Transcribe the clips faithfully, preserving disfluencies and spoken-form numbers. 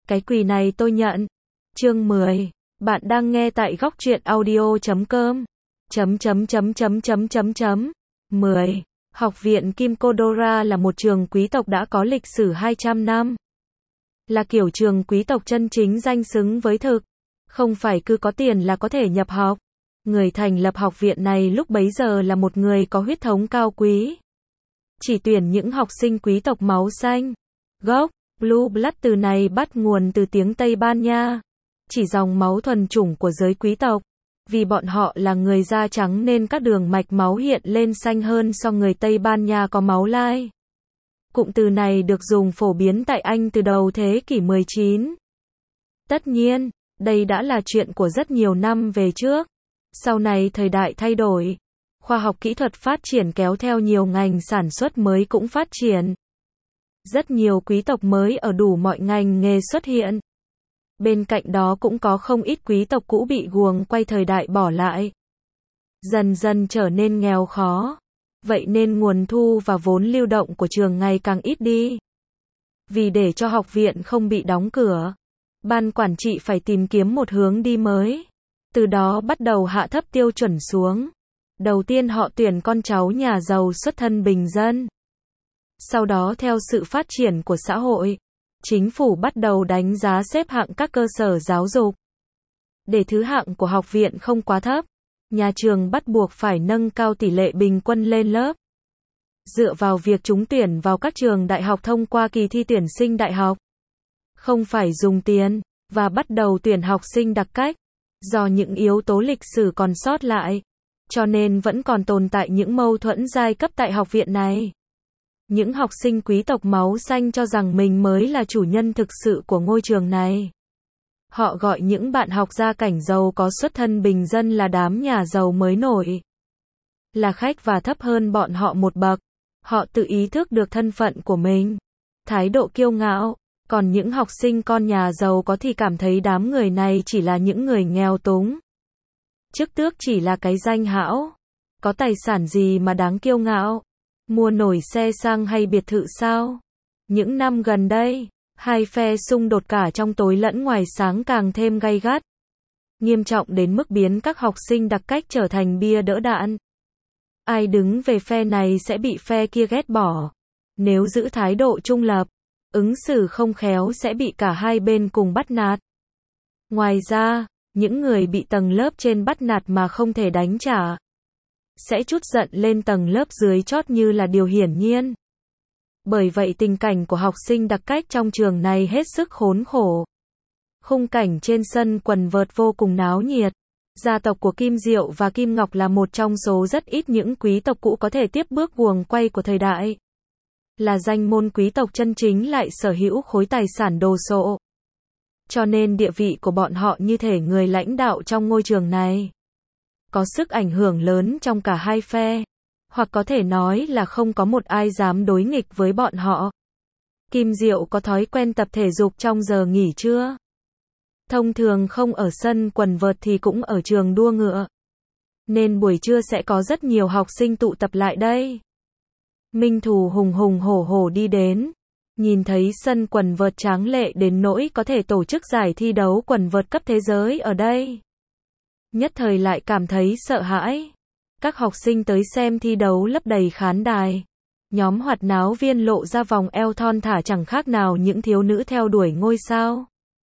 Cái quỳ này tôi nhận. Chương mười. Bạn đang nghe tại góc truyện audio chấm com. Chấm chấm chấm chấm chấm chấm chấm. mười. Học viện Kim Kodora là một trường quý tộc đã có lịch sử hai trăm năm. Là kiểu trường quý tộc chân chính danh xứng với thực. Không phải cứ có tiền là có thể nhập học. Người thành lập học viện này lúc bấy giờ là một người có huyết thống cao quý. Chỉ tuyển những học sinh quý tộc máu xanh. Gốc, Blue Blood từ này bắt nguồn từ tiếng Tây Ban Nha. Chỉ dòng máu thuần chủng của giới quý tộc. Vì bọn họ là người da trắng nên các đường mạch máu hiện lên xanh hơn so người Tây Ban Nha có máu lai. Cụm từ này được dùng phổ biến tại Anh từ đầu thế kỷ mười chín. Tất nhiên, đây đã là chuyện của rất nhiều năm về trước. Sau này thời đại thay đổi. Khoa học kỹ thuật phát triển kéo theo nhiều ngành sản xuất mới cũng phát triển. Rất nhiều quý tộc mới ở đủ mọi ngành nghề xuất hiện. Bên cạnh đó cũng có không ít quý tộc cũ bị guồng quay thời đại bỏ lại. Dần dần trở nên nghèo khó. Vậy nên nguồn thu và vốn lưu động của trường ngày càng ít đi. Vì để cho học viện không bị đóng cửa, ban quản trị phải tìm kiếm một hướng đi mới. Từ đó bắt đầu hạ thấp tiêu chuẩn xuống. Đầu tiên họ tuyển con cháu nhà giàu xuất thân bình dân. Sau đó theo sự phát triển của xã hội, chính phủ bắt đầu đánh giá xếp hạng các cơ sở giáo dục. Để thứ hạng của học viện không quá thấp, nhà trường bắt buộc phải nâng cao tỷ lệ bình quân lên lớp. Dựa vào việc trúng tuyển vào các trường đại học thông qua kỳ thi tuyển sinh đại học. Không phải dùng tiền, và bắt đầu tuyển học sinh đặc cách. Do những yếu tố lịch sử còn sót lại, cho nên vẫn còn tồn tại những mâu thuẫn giai cấp tại học viện này. Những học sinh quý tộc máu xanh cho rằng mình mới là chủ nhân thực sự của ngôi trường này. Họ gọi những bạn học gia cảnh giàu có xuất thân bình dân là đám nhà giàu mới nổi. Là khách và thấp hơn bọn họ một bậc. Họ tự ý thức được thân phận của mình. Thái độ kiêu ngạo. Còn những học sinh con nhà giàu có thì cảm thấy đám người này chỉ là những người nghèo túng. Chức tước chỉ là cái danh hão. Có tài sản gì mà đáng kiêu ngạo? Mua nổi xe sang hay biệt thự sao? Những năm gần đây, hai phe xung đột cả trong tối lẫn ngoài sáng càng thêm gay gắt. Nghiêm trọng đến mức biến các học sinh đặc cách trở thành bia đỡ đạn. Ai đứng về phe này sẽ bị phe kia ghét bỏ. Nếu giữ thái độ trung lập, ứng xử không khéo sẽ bị cả hai bên cùng bắt nạt. Ngoài ra, những người bị tầng lớp trên bắt nạt mà không thể đánh trả, sẽ trút giận lên tầng lớp dưới chót như là điều hiển nhiên. Bởi vậy tình cảnh của học sinh đặc cách trong trường này hết sức khốn khổ. Khung cảnh trên sân quần vợt vô cùng náo nhiệt. Gia tộc của Kim Diệu và Kim Ngọc là một trong số rất ít những quý tộc cũ có thể tiếp bước guồng quay của thời đại. Là danh môn quý tộc chân chính lại sở hữu khối tài sản đồ sộ. Cho nên địa vị của bọn họ như thể người lãnh đạo trong ngôi trường này. Có sức ảnh hưởng lớn trong cả hai phe. Hoặc có thể nói là không có một ai dám đối nghịch với bọn họ. Kim Diệu có thói quen tập thể dục trong giờ nghỉ trưa. Thông thường không ở sân quần vợt thì cũng ở trường đua ngựa. Nên buổi trưa sẽ có rất nhiều học sinh tụ tập lại đây. Minh Thù hùng hùng hổ hổ đi đến. Nhìn thấy sân quần vợt tráng lệ đến nỗi có thể tổ chức giải thi đấu quần vợt cấp thế giới ở đây. Nhất thời lại cảm thấy sợ hãi. Các học sinh tới xem thi đấu lấp đầy khán đài. Nhóm hoạt náo viên lộ ra vòng eo thon thả chẳng khác nào những thiếu nữ theo đuổi ngôi sao.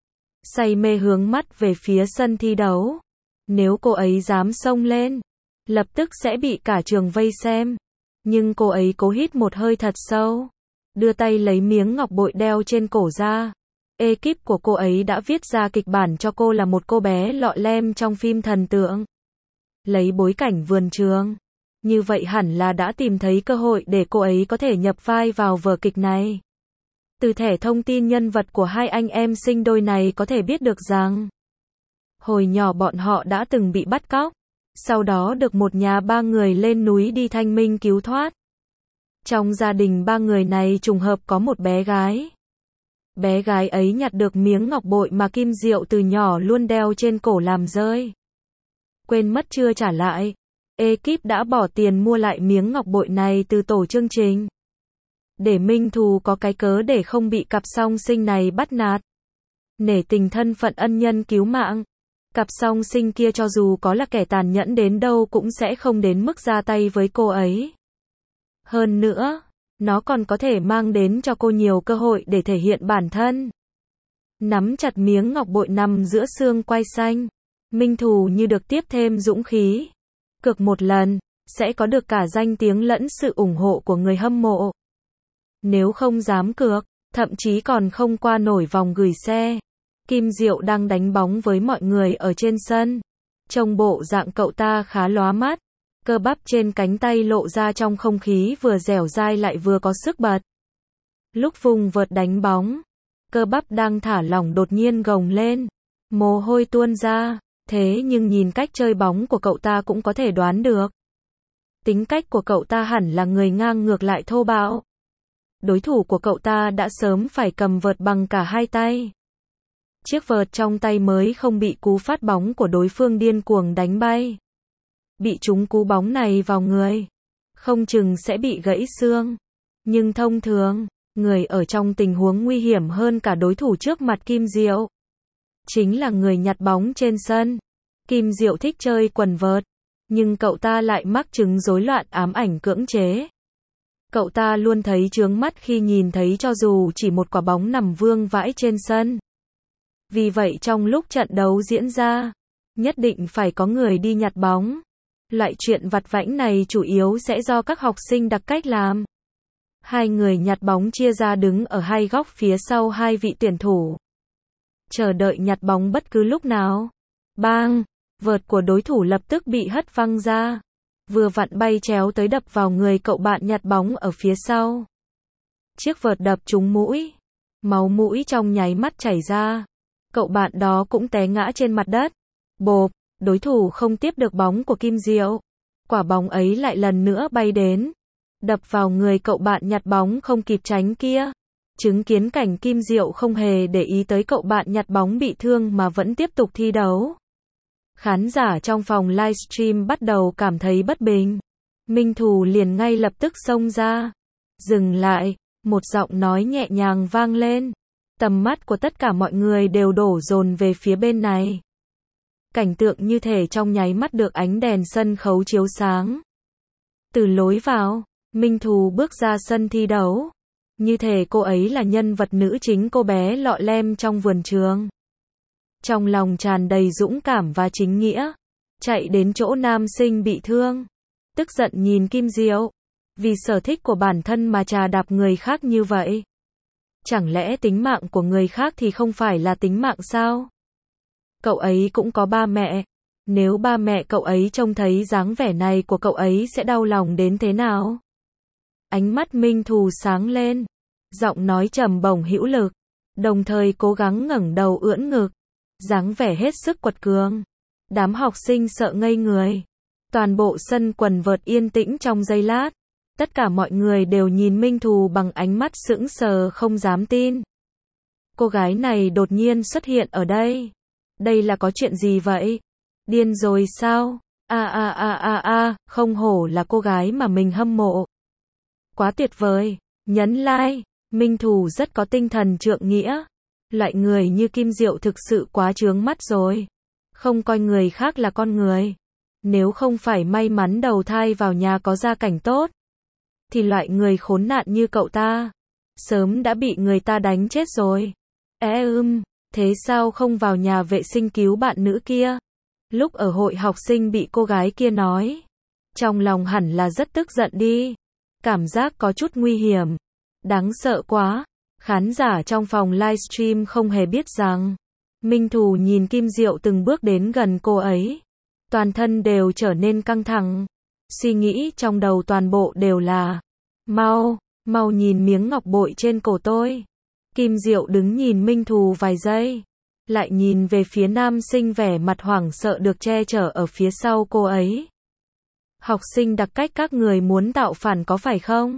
Say mê hướng mắt về phía sân thi đấu. Nếu cô ấy dám xông lên, lập tức sẽ bị cả trường vây xem. Nhưng cô ấy cố hít một hơi thật sâu. Đưa tay lấy miếng ngọc bội đeo trên cổ ra. Ekip của cô ấy đã viết ra kịch bản cho cô là một cô bé lọ lem trong phim thần tượng. Lấy bối cảnh vườn trường. Như vậy hẳn là đã tìm thấy cơ hội để cô ấy có thể nhập vai vào vở kịch này. Từ thẻ thông tin nhân vật của hai anh em sinh đôi này có thể biết được rằng hồi nhỏ bọn họ đã từng bị bắt cóc. Sau đó được một nhà ba người lên núi đi thanh minh cứu thoát. Trong gia đình ba người này trùng hợp có một bé gái. Bé gái ấy nhặt được miếng ngọc bội mà Kim Diệu từ nhỏ luôn đeo trên cổ làm rơi. Quên mất chưa trả lại. Ekip đã bỏ tiền mua lại miếng ngọc bội này từ tổ chương trình. Để Minh Thù có cái cớ để không bị cặp song sinh này bắt nạt. Nể tình thân phận ân nhân cứu mạng, cặp song sinh kia cho dù có là kẻ tàn nhẫn đến đâu cũng sẽ không đến mức ra tay với cô ấy. Hơn nữa, nó còn có thể mang đến cho cô nhiều cơ hội để thể hiện bản thân. Nắm chặt miếng ngọc bội nằm giữa xương quai xanh, Minh Thù như được tiếp thêm dũng khí. Cược một lần, sẽ có được cả danh tiếng lẫn sự ủng hộ của người hâm mộ. Nếu không dám cược, thậm chí còn không qua nổi vòng gửi xe. Kim Diệu đang đánh bóng với mọi người ở trên sân. Trông bộ dạng cậu ta khá lóa mắt. Cơ bắp trên cánh tay lộ ra trong không khí vừa dẻo dai lại vừa có sức bật. Lúc vùng vợt đánh bóng, cơ bắp đang thả lỏng đột nhiên gồng lên. Mồ hôi tuôn ra, thế nhưng nhìn cách chơi bóng của cậu ta cũng có thể đoán được. Tính cách của cậu ta hẳn là người ngang ngược lại thô bạo. Đối thủ của cậu ta đã sớm phải cầm vợt bằng cả hai tay. Chiếc vợt trong tay mới không bị cú phát bóng của đối phương điên cuồng đánh bay. Bị trúng cú bóng này vào người, không chừng sẽ bị gãy xương. Nhưng thông thường, người ở trong tình huống nguy hiểm hơn cả đối thủ trước mặt Kim Diệu chính là người nhặt bóng trên sân. Kim Diệu thích chơi quần vợt, nhưng cậu ta lại mắc chứng rối loạn ám ảnh cưỡng chế. Cậu ta luôn thấy chướng mắt khi nhìn thấy cho dù chỉ một quả bóng nằm vương vãi trên sân. Vì vậy trong lúc trận đấu diễn ra, nhất định phải có người đi nhặt bóng. Loại chuyện vặt vãnh này chủ yếu sẽ do các học sinh đặc cách làm. Hai người nhặt bóng chia ra đứng ở hai góc phía sau hai vị tuyển thủ, chờ đợi nhặt bóng bất cứ lúc nào. Bang! Vợt của đối thủ lập tức bị hất văng ra. Vừa vặn bay chéo tới đập vào người cậu bạn nhặt bóng ở phía sau. Chiếc vợt đập trúng mũi. Máu mũi trong nháy mắt chảy ra. Cậu bạn đó cũng té ngã trên mặt đất. Bộp! Đối thủ không tiếp được bóng của Kim Diệu. Quả bóng ấy lại lần nữa bay đến, đập vào người cậu bạn nhặt bóng không kịp tránh kia. Chứng kiến cảnh Kim Diệu không hề để ý tới cậu bạn nhặt bóng bị thương mà vẫn tiếp tục thi đấu. Khán giả trong phòng livestream bắt đầu cảm thấy bất bình. Minh Thù liền ngay lập tức xông ra. Dừng lại, một giọng nói nhẹ nhàng vang lên. Tầm mắt của tất cả mọi người đều đổ dồn về phía bên này. Cảnh tượng như thể trong nháy mắt được ánh đèn sân khấu chiếu sáng. Từ lối vào, Minh Thù bước ra sân thi đấu. Như thể cô ấy là nhân vật nữ chính cô bé lọ lem trong vườn trường. Trong lòng tràn đầy dũng cảm và chính nghĩa. Chạy đến chỗ nam sinh bị thương. Tức giận nhìn Kim Diệu. Vì sở thích của bản thân mà trà đạp người khác như vậy. Chẳng lẽ tính mạng của người khác thì không phải là tính mạng sao? Cậu ấy cũng có ba mẹ. Nếu ba mẹ cậu ấy trông thấy dáng vẻ này của cậu ấy sẽ đau lòng đến thế nào? Ánh mắt Minh Thù sáng lên. Giọng nói trầm bổng hữu lực. Đồng thời cố gắng ngẩng đầu ưỡn ngực. Dáng vẻ hết sức quật cường. Đám học sinh sợ ngây người. Toàn bộ sân quần vợt yên tĩnh trong giây lát. Tất cả mọi người đều nhìn Minh Thù bằng ánh mắt sững sờ không dám tin. Cô gái này đột nhiên xuất hiện ở đây. Đây là có chuyện gì vậy? Điên rồi sao? A a a a a, không hổ là cô gái mà mình hâm mộ. Quá tuyệt vời. Nhấn like. Minh Thù rất có tinh thần trượng nghĩa. Loại người như Kim Diệu thực sự quá chướng mắt rồi. Không coi người khác là con người. Nếu không phải may mắn đầu thai vào nhà có gia cảnh tốt, thì loại người khốn nạn như cậu ta sớm đã bị người ta đánh chết rồi. Ế ưm, thế sao không vào nhà vệ sinh cứu bạn nữ kia? Lúc ở hội học sinh bị cô gái kia nói. Trong lòng hẳn là rất tức giận đi. Cảm giác có chút nguy hiểm. Đáng sợ quá. Khán giả trong phòng livestream không hề biết rằng Minh Thù nhìn Kim Diệu từng bước đến gần cô ấy. Toàn thân đều trở nên căng thẳng. Suy nghĩ trong đầu toàn bộ đều là Mau, mau nhìn miếng ngọc bội trên cổ tôi. Kim Diệu đứng nhìn Minh Thù vài giây. Lại nhìn về phía nam sinh vẻ mặt hoảng sợ được che chở ở phía sau cô ấy. Học sinh đặc cách các người muốn tạo phản có phải không?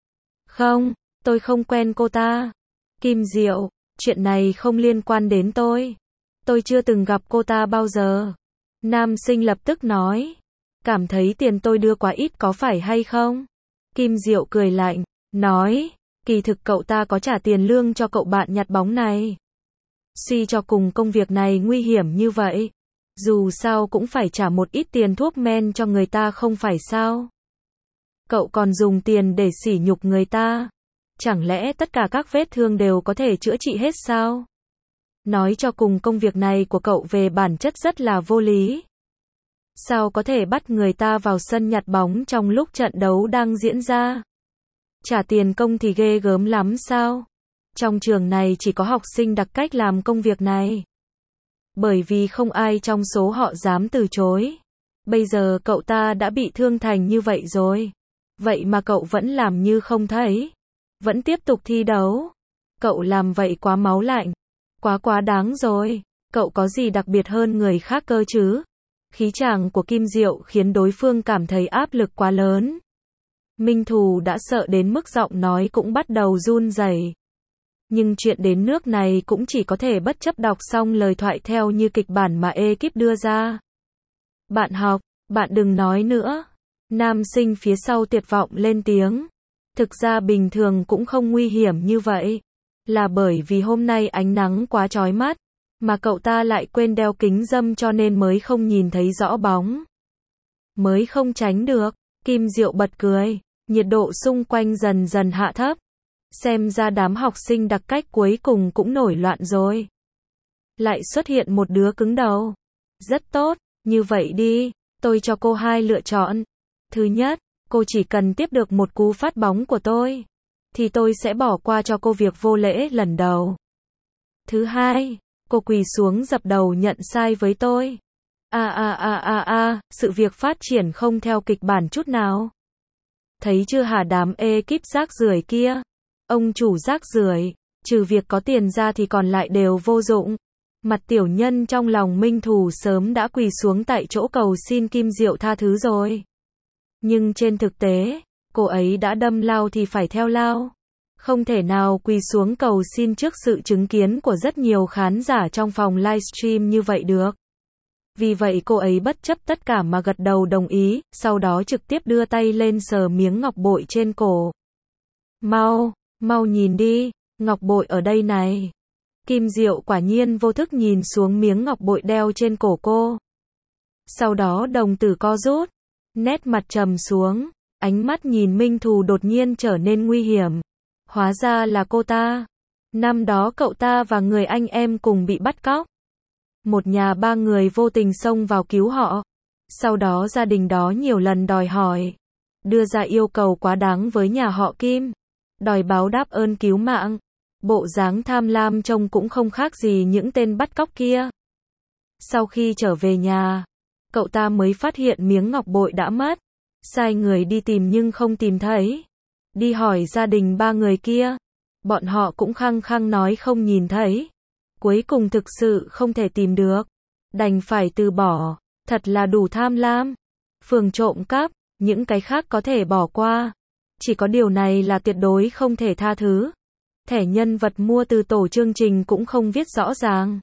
Không, tôi không quen cô ta. Kim Diệu, chuyện này không liên quan đến tôi. Tôi chưa từng gặp cô ta bao giờ. Nam sinh lập tức nói. Cảm thấy tiền tôi đưa quá ít có phải hay không? Kim Diệu cười lạnh, nói. Kỳ thực cậu ta có trả tiền lương cho cậu bạn nhặt bóng này. Suy cho cùng công việc này nguy hiểm như vậy. Dù sao cũng phải trả một ít tiền thuốc men cho người ta không phải sao? Cậu còn dùng tiền để sỉ nhục người ta. Chẳng lẽ tất cả các vết thương đều có thể chữa trị hết sao? Nói cho cùng công việc này của cậu về bản chất rất là vô lý. Sao có thể bắt người ta vào sân nhặt bóng trong lúc trận đấu đang diễn ra? Trả tiền công thì ghê gớm lắm sao? Trong trường này chỉ có học sinh đặc cách làm công việc này. Bởi vì không ai trong số họ dám từ chối. Bây giờ cậu ta đã bị thương thành như vậy rồi. Vậy mà cậu vẫn làm như không thấy. Vẫn tiếp tục thi đấu. Cậu làm vậy quá máu lạnh. Quá quá đáng rồi. Cậu có gì đặc biệt hơn người khác cơ chứ? Khí chàng của Kim Diệu khiến đối phương cảm thấy áp lực quá lớn. Minh Thù đã sợ đến mức giọng nói cũng bắt đầu run rẩy. Nhưng chuyện đến nước này cũng chỉ có thể bất chấp đọc xong lời thoại theo như kịch bản mà ekip đưa ra. Bạn học, bạn đừng nói nữa. Nam sinh phía sau tuyệt vọng lên tiếng. Thực ra bình thường cũng không nguy hiểm như vậy. Là bởi vì hôm nay ánh nắng quá chói mắt. Mà cậu ta lại quên đeo kính râm cho nên mới không nhìn thấy rõ bóng. Mới không tránh được. Kim Diệu bật cười. Nhiệt độ xung quanh dần dần hạ thấp. Xem ra đám học sinh đặc cách cuối cùng cũng nổi loạn rồi. Lại xuất hiện một đứa cứng đầu. Rất tốt, như vậy đi, tôi cho cô hai lựa chọn. Thứ nhất, cô chỉ cần tiếp được một cú phát bóng của tôi. Thì tôi sẽ bỏ qua cho cô việc vô lễ lần đầu. Thứ hai, cô quỳ xuống dập đầu nhận sai với tôi. A a a a a, sự việc phát triển không theo kịch bản chút nào. Thấy chưa hả đám ekip rác rưởi kia? Ông chủ rác rưởi, trừ việc có tiền ra thì còn lại đều vô dụng. Mặt tiểu nhân trong lòng Minh Thù sớm đã quỳ xuống tại chỗ cầu xin Kim Diệu tha thứ rồi. Nhưng trên thực tế, cô ấy đã đâm lao thì phải theo lao. Không thể nào quỳ xuống cầu xin trước sự chứng kiến của rất nhiều khán giả trong phòng livestream như vậy được. Vì vậy cô ấy bất chấp tất cả mà gật đầu đồng ý, sau đó trực tiếp đưa tay lên sờ miếng ngọc bội trên cổ. Mau, mau nhìn đi, ngọc bội ở đây này. Kim Diệu quả nhiên vô thức nhìn xuống miếng ngọc bội đeo trên cổ cô. Sau đó đồng tử co rút, nét mặt trầm xuống, ánh mắt nhìn Minh Thù đột nhiên trở nên nguy hiểm. Hóa ra là cô ta. Năm đó cậu ta và người anh em cùng bị bắt cóc. Một nhà ba người vô tình xông vào cứu họ. Sau đó gia đình đó nhiều lần đòi hỏi, đưa ra yêu cầu quá đáng với nhà họ Kim, đòi báo đáp ơn cứu mạng. Bộ dáng tham lam trông cũng không khác gì những tên bắt cóc kia. Sau khi trở về nhà, cậu ta mới phát hiện miếng ngọc bội đã mất. Sai người đi tìm nhưng không tìm thấy. Đi hỏi gia đình ba người kia, bọn họ cũng khăng khăng nói không nhìn thấy. Cuối cùng thực sự không thể tìm được, đành phải từ bỏ. Thật là đủ tham lam. Phường trộm cắp, những cái khác có thể bỏ qua. Chỉ có điều này là tuyệt đối không thể tha thứ. Thẻ nhân vật mua từ tổ chương trình cũng không viết rõ ràng.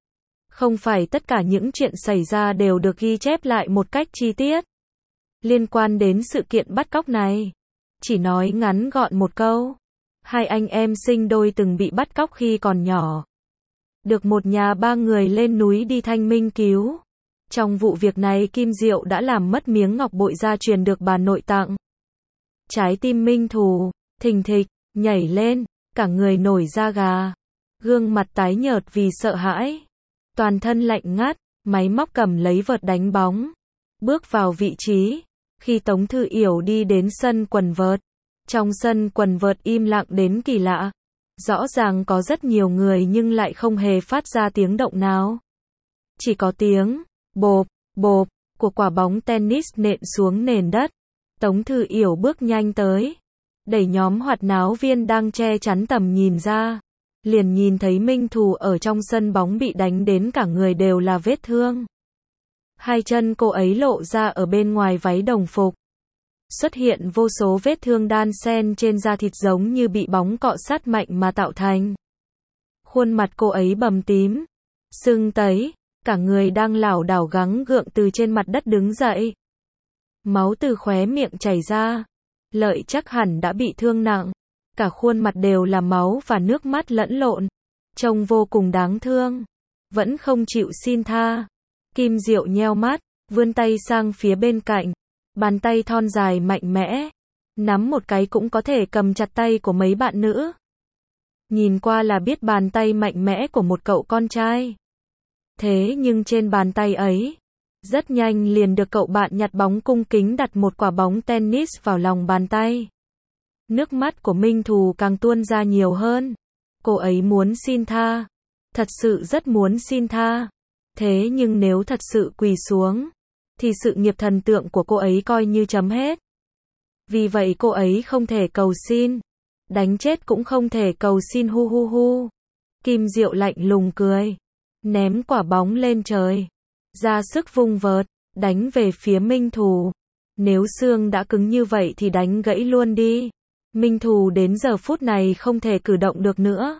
Không phải tất cả những chuyện xảy ra đều được ghi chép lại một cách chi tiết. Liên quan đến sự kiện bắt cóc này, chỉ nói ngắn gọn một câu. Hai anh em sinh đôi từng bị bắt cóc khi còn nhỏ. Được một nhà ba người lên núi đi thanh minh cứu. Trong vụ việc này Kim Diệu đã làm mất miếng ngọc bội gia truyền được bà nội tặng. Trái tim Minh Thù thình thịch nhảy lên, cả người nổi da gà, gương mặt tái nhợt vì sợ hãi, toàn thân lạnh ngắt. Máy móc cầm lấy vợt đánh bóng, bước vào vị trí. Khi Tống Thư Yểu đi đến sân quần vợt, trong sân quần vợt im lặng đến kỳ lạ. Rõ ràng có rất nhiều người nhưng lại không hề phát ra tiếng động nào. Chỉ có tiếng bộp, bộp của quả bóng tennis nện xuống nền đất. Tống Thư Yểu bước nhanh tới, đẩy nhóm hoạt náo viên đang che chắn tầm nhìn ra. Liền nhìn thấy Minh Thù ở trong sân bóng bị đánh đến cả người đều là vết thương. Hai chân cô ấy lộ ra ở bên ngoài váy đồng phục. Xuất hiện vô số vết thương đan xen trên da thịt giống như bị bóng cọ sát mạnh mà tạo thành. Khuôn mặt cô ấy bầm tím, sưng tấy, cả người đang lảo đảo gắng gượng từ trên mặt đất đứng dậy. Máu từ khóe miệng chảy ra. Lợi chắc hẳn đã bị thương nặng. Cả khuôn mặt đều là máu và nước mắt lẫn lộn. trông vô cùng đáng thương. Vẫn không chịu xin tha. Kim Diệu nheo mắt, vươn tay sang phía bên cạnh. Bàn tay thon dài mạnh mẽ. Nắm một cái cũng có thể cầm chặt tay của mấy bạn nữ. Nhìn qua là biết bàn tay mạnh mẽ của một cậu con trai. Thế nhưng trên bàn tay ấy, rất nhanh liền được cậu bạn nhặt bóng cung kính đặt một quả bóng tennis vào lòng bàn tay. Nước mắt của Minh Thù càng tuôn ra nhiều hơn. Cô ấy muốn xin tha. Thật sự rất muốn xin tha. Thế nhưng nếu thật sự quỳ xuống, thì sự nghiệp thần tượng của cô ấy coi như chấm hết. Vì vậy cô ấy không thể cầu xin. Đánh chết cũng không thể cầu xin hu hu hu. Kim Diệu lạnh lùng cười. Ném quả bóng lên trời. Ra sức vung vợt, đánh về phía Minh Thù. Nếu xương đã cứng như vậy thì đánh gãy luôn đi. Minh Thù đến giờ phút này không thể cử động được nữa.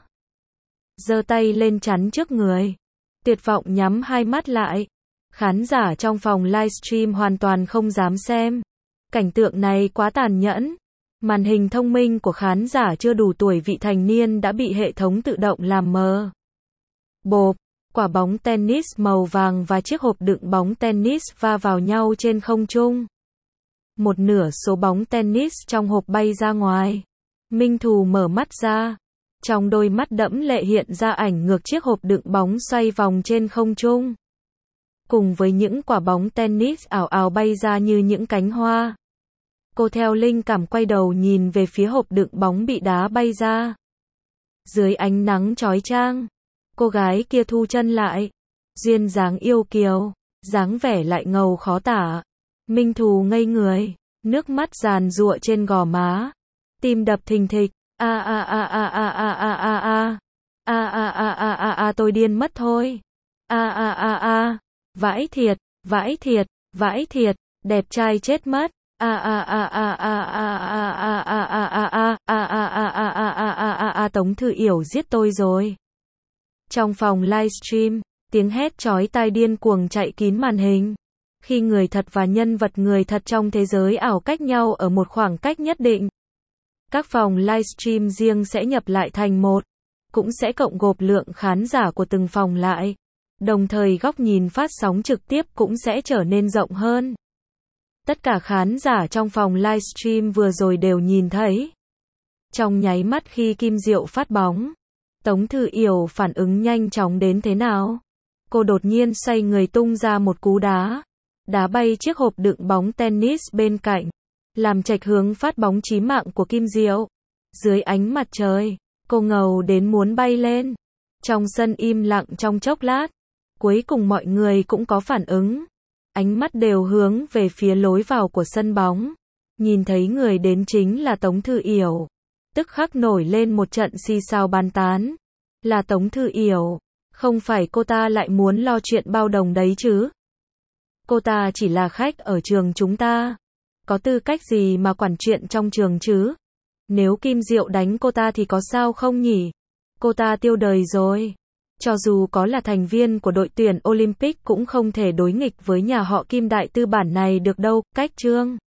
Giơ tay lên chắn trước người. Tuyệt vọng nhắm hai mắt lại. Khán giả trong phòng livestream hoàn toàn không dám xem. Cảnh tượng này quá tàn nhẫn. Màn hình thông minh của khán giả chưa đủ tuổi vị thành niên đã bị hệ thống tự động làm mờ. Bộp, quả bóng tennis màu vàng và chiếc hộp đựng bóng tennis va vào nhau trên không trung. Một nửa số bóng tennis trong hộp bay ra ngoài. Minh Thù mở mắt ra. Trong đôi mắt đẫm lệ hiện ra ảnh ngược chiếc hộp đựng bóng xoay vòng trên không trung. Cùng với những quả bóng tennis ảo ảo bay ra như những cánh hoa. Cô theo linh cảm quay đầu nhìn về phía hộp đựng bóng bị đá bay ra. Dưới ánh nắng chói chang, cô gái kia thu chân lại. Duyên dáng yêu kiều, dáng vẻ lại ngầu khó tả. Minh Thù ngây người, nước mắt giàn giụa trên gò má. Tim đập thình thịch. A a a a a a a a a. A a a a a a tôi điên mất thôi. A a a a. Vãi thiệt, vãi thiệt, vãi thiệt, đẹp trai chết mất. A a a a a a a a a a a a a a a a a a a a Tống Thư Yểu giết tôi rồi. Trong phòng livestream, tiếng hét chói tai điên cuồng chạy kín màn hình. Khi người thật và nhân vật người thật trong thế giới ảo cách nhau ở một khoảng cách nhất định, các phòng livestream riêng sẽ nhập lại thành một, cũng sẽ cộng gộp lượng khán giả của từng phòng lại. Đồng thời góc nhìn phát sóng trực tiếp cũng sẽ trở nên rộng hơn. Tất cả khán giả trong phòng livestream vừa rồi đều nhìn thấy. Trong nháy mắt khi Kim Diệu phát bóng, Tống Thư Yểu phản ứng nhanh chóng đến thế nào? Cô đột nhiên xoay người tung ra một cú đá. Đá bay chiếc hộp đựng bóng tennis bên cạnh. Làm chệch hướng phát bóng chí mạng của Kim Diệu. Dưới ánh mặt trời, cô ngầu đến muốn bay lên. Trong sân im lặng trong chốc lát. Cuối cùng mọi người cũng có phản ứng. Ánh mắt đều hướng về phía lối vào của sân bóng. Nhìn thấy người đến chính là Tống Thư Yểu. Tức khắc nổi lên một trận xì xào bàn tán. Là Tống Thư Yểu. Không phải cô ta lại muốn lo chuyện bao đồng đấy chứ? Cô ta chỉ là khách ở trường chúng ta. Có tư cách gì mà quản chuyện trong trường chứ? Nếu Kim Diệu đánh cô ta thì có sao không nhỉ? Cô ta tiêu đời rồi. Cho dù có là thành viên của đội tuyển Olympic cũng không thể đối nghịch với nhà họ Kim đại tư bản này được đâu. Cách chương